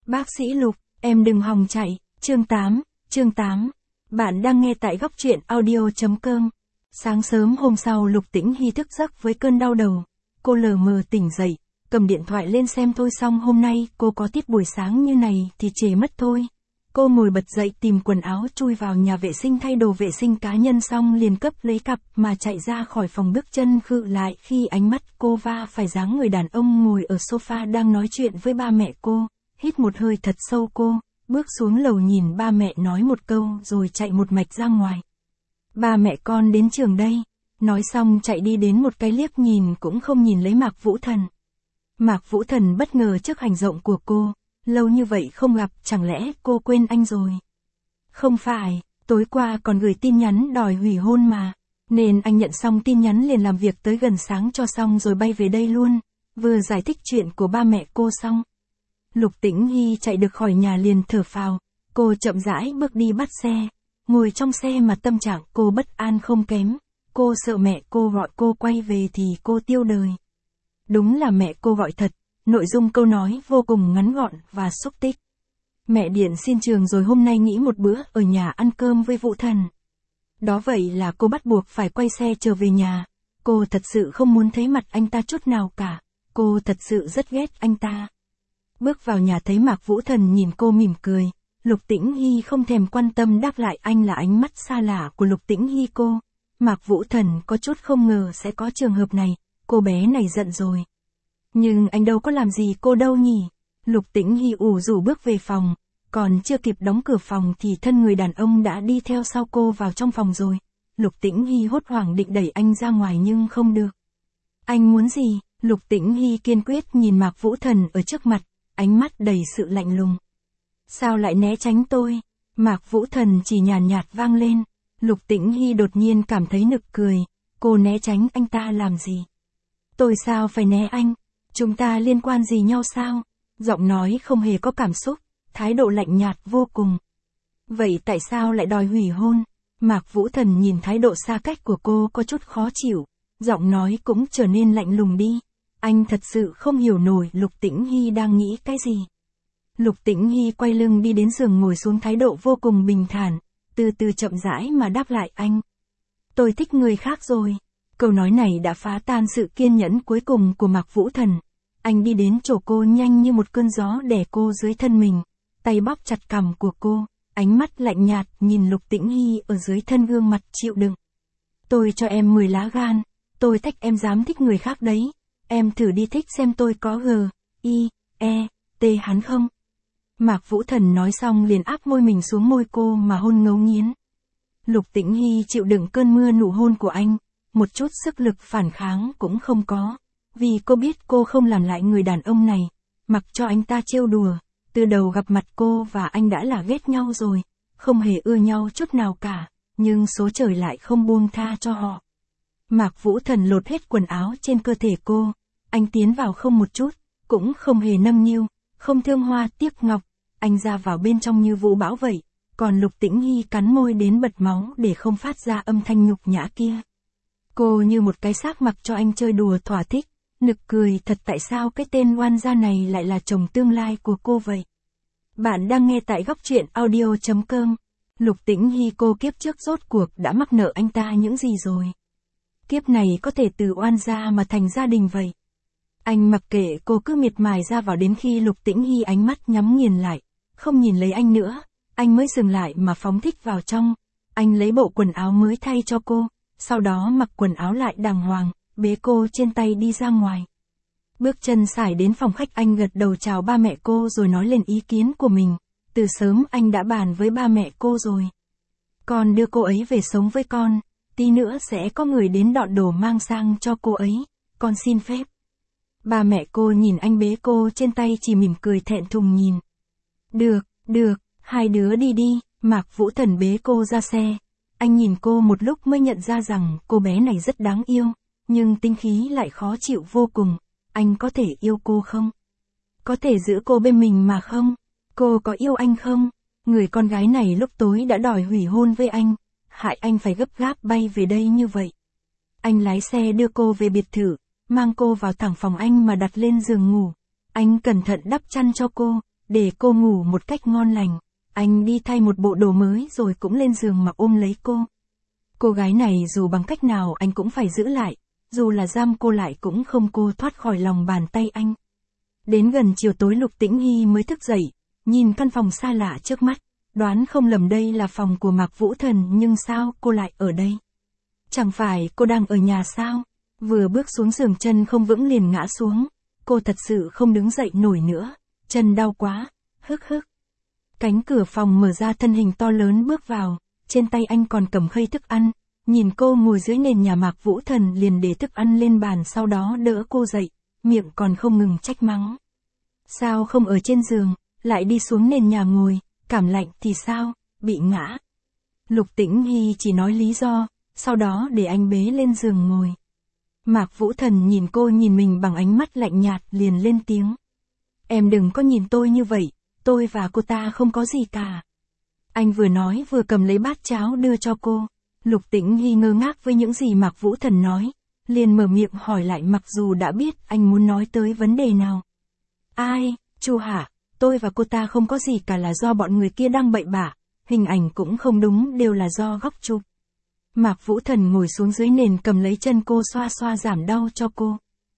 Bác sĩ Lục, em đừng hòng chạy, chương 8. Bạn đang nghe tại góc truyện audio.com. Sáng sớm hôm sau Lục Tĩnh Hy thức giấc với cơn đau đầu. Cô lờ mờ tỉnh dậy, cầm điện thoại lên xem thôi xong hôm nay cô có tiết buổi sáng như này thì trễ mất thôi. Cô ngồi bật dậy tìm quần áo chui vào nhà vệ sinh thay đồ vệ sinh cá nhân xong liền cấp lấy cặp mà chạy ra khỏi phòng bước chân khựng lại khi ánh mắt cô va phải dáng người đàn ông ngồi ở sofa đang nói chuyện với ba mẹ cô. Hít một hơi thật sâu cô, bước xuống lầu nhìn ba mẹ nói một câu rồi chạy một mạch ra ngoài. Ba mẹ con đến trường đây. Nói xong chạy đi đến một cái liếc nhìn cũng không nhìn lấy Mạc Vũ Thần. Mạc Vũ Thần bất ngờ trước hành động của cô. Lâu như vậy không gặp, chẳng lẽ cô quên anh rồi? Không phải, tối qua còn gửi tin nhắn đòi hủy hôn mà. Nên anh nhận xong tin nhắn liền làm việc tới gần sáng cho xong rồi bay về đây luôn. Vừa giải thích chuyện của ba mẹ cô xong. Lục Tĩnh Hy chạy được khỏi nhà liền thở phào. Cô chậm rãi bước đi bắt xe. Ngồi trong xe mà tâm trạng cô bất an không kém. Cô sợ mẹ cô gọi cô quay về thì cô tiêu đời. Đúng là mẹ cô gọi thật. Nội dung câu nói vô cùng ngắn gọn và xúc tích. Mẹ điện xin trường rồi hôm nay nghỉ một bữa ở nhà ăn cơm với Vũ Thần. Đó vậy là cô bắt buộc phải quay xe trở về nhà. Cô thật sự không muốn thấy mặt anh ta chút nào cả. Cô thật sự rất ghét anh ta. Bước vào nhà thấy Mạc Vũ Thần nhìn cô mỉm cười. Lục Tĩnh Hy không thèm quan tâm đáp lại anh là ánh mắt xa lạ của Lục Tĩnh Hy cô. Mạc Vũ Thần có chút không ngờ sẽ có trường hợp này. Cô bé này giận rồi. Nhưng anh đâu có làm gì cô đâu nhỉ? Lục Tĩnh Hy ủ rũ bước về phòng. Còn chưa kịp đóng cửa phòng thì thân người đàn ông đã đi theo sau cô vào trong phòng rồi. Lục Tĩnh Hy hốt hoảng định đẩy anh ra ngoài nhưng không được. Anh muốn gì? Lục Tĩnh Hy kiên quyết nhìn Mạc Vũ Thần ở trước mặt. Ánh mắt đầy sự lạnh lùng. Sao lại né tránh tôi? Mạc Vũ Thần chỉ nhàn nhạt vang lên. Lục Tĩnh Hy đột nhiên cảm thấy nực cười. Cô né tránh anh ta làm gì? Tôi sao phải né anh? Chúng ta liên quan gì nhau sao? Giọng nói không hề có cảm xúc, thái độ lạnh nhạt vô cùng. Vậy tại sao lại đòi hủy hôn? Mạc Vũ Thần nhìn thái độ xa cách của cô có chút khó chịu, giọng nói cũng trở nên lạnh lùng đi. Anh thật sự không hiểu nổi Lục Tĩnh Hy đang nghĩ cái gì. Lục Tĩnh Hy quay lưng đi đến giường ngồi xuống thái độ vô cùng bình thản, từ từ chậm rãi mà đáp lại anh. Tôi thích người khác rồi. Câu nói này đã phá tan sự kiên nhẫn cuối cùng của Mạc Vũ Thần. Anh đi đến chỗ cô nhanh như một cơn gió đè cô dưới thân mình, tay bóp chặt cằm của cô, ánh mắt lạnh nhạt nhìn Lục Tĩnh Hy ở dưới thân gương mặt chịu đựng. Tôi cho em 10 lá gan, tôi thách em dám thích người khác đấy, em thử đi thích xem tôi có G.I.E.T hắn không? Mạc Vũ Thần nói xong liền áp môi mình xuống môi cô mà hôn ngấu nghiến. Lục Tĩnh Hy chịu đựng cơn mưa nụ hôn của anh, một chút sức lực phản kháng cũng không có. Vì cô biết cô không làm lại người đàn ông này, mặc cho anh ta trêu đùa, từ đầu gặp mặt cô và anh đã là ghét nhau rồi, không hề ưa nhau chút nào cả, nhưng số trời lại không buông tha cho họ. Mạc Vũ Thần lột hết quần áo trên cơ thể cô, anh tiến vào không một chút, cũng không hề nâng niu, không thương hoa tiếc ngọc, anh ra vào bên trong như vũ bão vậy, còn Lục Tĩnh Hy cắn môi đến bật máu để không phát ra âm thanh nhục nhã kia. Cô như một cái xác mặc cho anh chơi đùa thỏa thích. Nực cười thật tại sao cái tên oan gia này lại là chồng tương lai của cô vậy? Bạn đang nghe tại góc truyện audio.com. Lục Tĩnh Hy cô kiếp trước rốt cuộc đã mắc nợ anh ta những gì rồi? Kiếp này có thể từ oan gia mà thành gia đình vậy. Anh mặc kệ cô cứ miệt mài ra vào đến khi Lục Tĩnh Hy ánh mắt nhắm nghiền lại, không nhìn lấy anh nữa, anh mới dừng lại mà phóng thích vào trong. Anh lấy bộ quần áo mới thay cho cô, sau đó mặc quần áo lại đàng hoàng. Bế cô trên tay đi ra ngoài. Bước chân sải đến phòng khách anh gật đầu chào ba mẹ cô rồi nói lên ý kiến của mình. Từ sớm anh đã bàn với ba mẹ cô rồi. Con đưa cô ấy về sống với con, tí nữa sẽ có người đến dọn đồ mang sang cho cô ấy, con xin phép. Ba mẹ cô nhìn anh bế cô trên tay chỉ mỉm cười thẹn thùng nhìn. Được, hai đứa đi đi, Mạc Vũ Thần bế cô ra xe. Anh nhìn cô một lúc mới nhận ra rằng cô bé này rất đáng yêu. Nhưng tính khí lại khó chịu vô cùng. Anh có thể yêu cô không? Có thể giữ cô bên mình mà không? Cô có yêu anh không? Người con gái này lúc tối đã đòi hủy hôn với anh, hại anh phải gấp gáp bay về đây như vậy. Anh lái xe đưa cô về biệt thự, mang cô vào thẳng phòng anh mà đặt lên giường ngủ. Anh cẩn thận đắp chăn cho cô, để cô ngủ một cách ngon lành. Anh đi thay một bộ đồ mới rồi cũng lên giường mà ôm lấy cô. Cô gái này dù bằng cách nào anh cũng phải giữ lại, dù là giam cô lại cũng không cô thoát khỏi lòng bàn tay anh. Đến gần chiều tối Lục Tĩnh Hy mới thức dậy, nhìn căn phòng xa lạ trước mắt, đoán không lầm đây là phòng của Mạc Vũ Thần, nhưng sao cô lại ở đây? Chẳng phải cô đang ở nhà sao? Vừa bước xuống giường chân không vững liền ngã xuống, cô thật sự không đứng dậy nổi nữa, chân đau quá, hức hức. Cánh cửa phòng mở ra, thân hình to lớn bước vào, trên tay anh còn cầm khay thức ăn, nhìn cô ngồi dưới nền nhà Mạc Vũ Thần liền để thức ăn lên bàn, sau đó đỡ cô dậy, miệng còn không ngừng trách mắng. Sao không ở trên giường, lại đi xuống nền nhà ngồi, cảm lạnh thì sao, bị ngã. Lục Tĩnh Hy chỉ nói lý do, sau đó để anh bế lên giường ngồi. Mạc Vũ Thần nhìn cô nhìn mình bằng ánh mắt lạnh nhạt liền lên tiếng. Em đừng có nhìn tôi như vậy, tôi và cô ta không có gì cả. Anh vừa nói vừa cầm lấy bát cháo đưa cho cô. Lục Tĩnh Hy ngơ ngác với những gì Mạc Vũ Thần nói, liền mở miệng hỏi lại mặc dù đã biết anh muốn nói tới vấn đề nào. Ai, Chu hả, tôi và cô ta không có gì cả, là do bọn người kia đang bậy bạ, hình ảnh cũng không đúng, đều là do góc chụp. Mạc Vũ Thần ngồi xuống dưới nền cầm lấy chân cô xoa xoa giảm đau cho cô.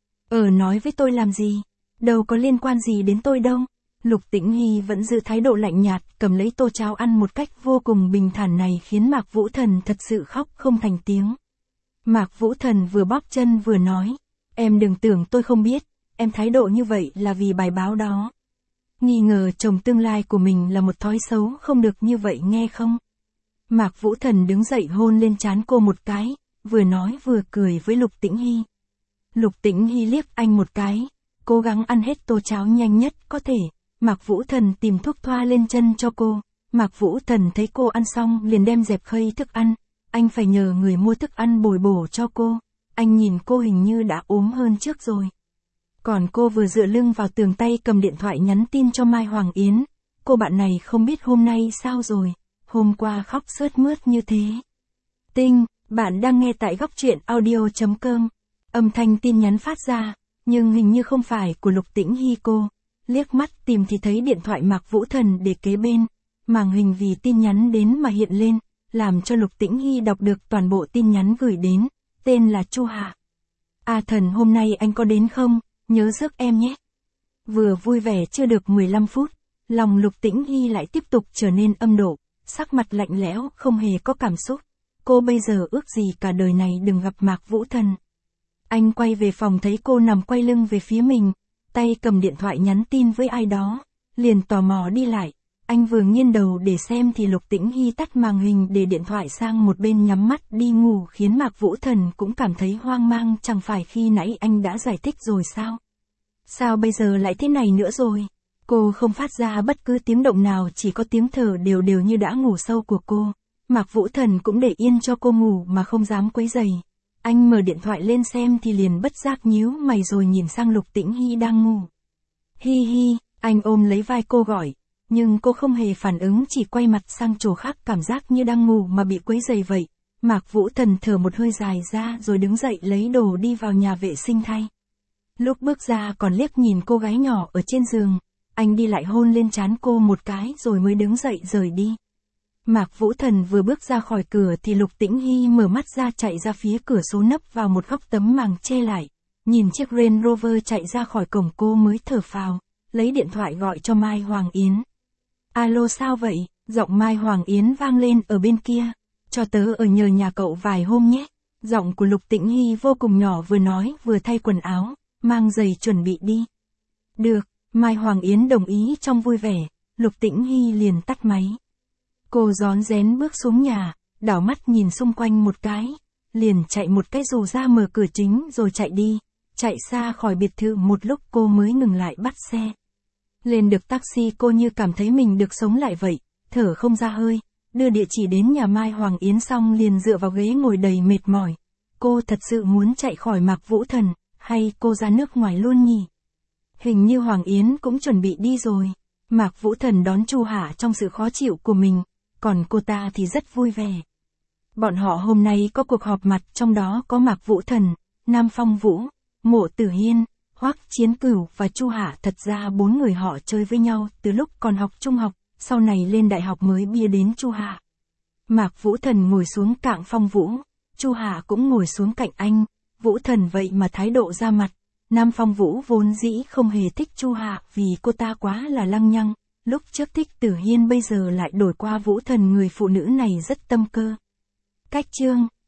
Nói với tôi làm gì? Đâu có liên quan gì đến tôi đâu. Lục Tĩnh Hy vẫn giữ thái độ lạnh nhạt, cầm lấy tô cháo ăn một cách vô cùng bình thản này khiến Mạc Vũ Thần thật sự khóc không thành tiếng. Mạc Vũ Thần vừa bóp chân vừa nói, em đừng tưởng tôi không biết, em thái độ như vậy là vì bài báo đó. Nghi ngờ chồng tương lai của mình là một thói xấu, không được như vậy nghe không? Mạc Vũ Thần đứng dậy hôn lên trán cô một cái, vừa nói vừa cười với Lục Tĩnh Hy. Lục Tĩnh Hy liếc anh một cái, cố gắng ăn hết tô cháo nhanh nhất có thể. Mạc Vũ Thần tìm thuốc thoa lên chân cho cô. Mạc Vũ Thần thấy cô ăn xong liền đem dẹp khay thức ăn. Anh phải nhờ người mua thức ăn bồi bổ cho cô. Anh nhìn cô hình như đã ốm hơn trước rồi. Còn cô vừa dựa lưng vào tường, tay cầm điện thoại nhắn tin cho Mai Hoàng Yến. Cô bạn này không biết hôm nay sao rồi. Hôm qua khóc sướt mướt như thế. Tinh, bạn đang nghe tại góc truyện audio.com. Âm thanh tin nhắn phát ra, nhưng hình như không phải của Lục Tĩnh Hy. Cô liếc mắt tìm thì thấy điện thoại Mạc Vũ Thần để kế bên, màn hình vì tin nhắn đến mà hiện lên, làm cho Lục Tĩnh Hy đọc được toàn bộ tin nhắn gửi đến, tên là Chu Hạ. Thần hôm nay anh có đến không, nhớ rước em nhé. Vừa vui vẻ chưa được 15 phút, lòng Lục Tĩnh Hy lại tiếp tục trở nên âm độ, sắc mặt lạnh lẽo, không hề có cảm xúc. Cô bây giờ ước gì cả đời này đừng gặp Mạc Vũ Thần. Anh quay về phòng thấy cô nằm quay lưng về phía mình, tay cầm điện thoại nhắn tin với ai đó, liền tò mò đi lại. Anh vừa nghiêng đầu để xem thì Lục Tĩnh Hy tắt màn hình để điện thoại sang một bên nhắm mắt đi ngủ, khiến Mạc Vũ Thần cũng cảm thấy hoang mang, chẳng phải khi nãy anh đã giải thích rồi sao? Sao bây giờ lại thế này nữa rồi? Cô không phát ra bất cứ tiếng động nào, chỉ có tiếng thở đều đều như đã ngủ sâu của cô. Mạc Vũ Thần cũng để yên cho cô ngủ mà không dám quấy rầy. Anh mở điện thoại lên xem thì liền bất giác nhíu mày rồi nhìn sang Lục Tĩnh Hy đang ngủ. Hi hi, anh ôm lấy vai cô gọi, nhưng cô không hề phản ứng, chỉ quay mặt sang chỗ khác, cảm giác như đang ngủ mà bị quấy rầy vậy. Mạc Vũ Thần thở một hơi dài ra rồi đứng dậy lấy đồ đi vào nhà vệ sinh thay. Lúc bước ra còn liếc nhìn cô gái nhỏ ở trên giường, anh đi lại hôn lên trán cô một cái rồi mới đứng dậy rời đi. Mạc Vũ Thần vừa bước ra khỏi cửa thì Lục Tĩnh Hy mở mắt ra, chạy ra phía cửa sổ, nấp vào một góc tấm màng che lại. Nhìn chiếc Range Rover chạy ra khỏi cổng cô mới thở phào, lấy điện thoại gọi cho Mai Hoàng Yến. Alo, sao vậy? Giọng Mai Hoàng Yến vang lên ở bên kia. Cho tớ ở nhờ nhà cậu vài hôm nhé. Giọng của Lục Tĩnh Hy vô cùng nhỏ, vừa nói vừa thay quần áo, mang giày chuẩn bị đi. Được, Mai Hoàng Yến đồng ý trong vui vẻ. Lục Tĩnh Hy liền tắt máy. Cô rón rén bước xuống nhà, đảo mắt nhìn xung quanh một cái, liền chạy một cái dù ra mở cửa chính rồi chạy đi. Chạy xa khỏi biệt thự một lúc cô mới ngừng lại bắt xe. Lên được taxi cô như cảm thấy mình được sống lại vậy, thở không ra hơi, đưa địa chỉ đến nhà Mai Hoàng Yến xong liền dựa vào ghế ngồi đầy mệt mỏi. Cô thật sự muốn chạy khỏi Mạc Vũ Thần, hay cô ra nước ngoài luôn nhỉ? Hình như Hoàng Yến cũng chuẩn bị đi rồi. Mạc Vũ Thần đón Chu Hạ trong sự khó chịu của mình, còn cô ta thì rất vui vẻ. Bọn họ hôm nay có cuộc họp mặt, trong đó có Mạc Vũ Thần, Nam Phong Vũ, Mộ Tử Hiên, Hoắc Chiến Cửu và Chu Hạ thật ra 4 người họ chơi với nhau từ lúc còn học trung học, sau này lên đại học mới bia đến Chu Hạ. Mạc Vũ Thần ngồi xuống cạnh Phong Vũ, Chu Hạ cũng ngồi xuống cạnh anh, Vũ Thần vậy mà thái độ ra mặt. Nam Phong Vũ vốn dĩ không hề thích Chu Hạ vì cô ta quá là lăng nhăng, lúc trước thích Tử Hiên bây giờ lại đổi qua Vũ Thần, người phụ nữ này rất tâm cơ. Cách chương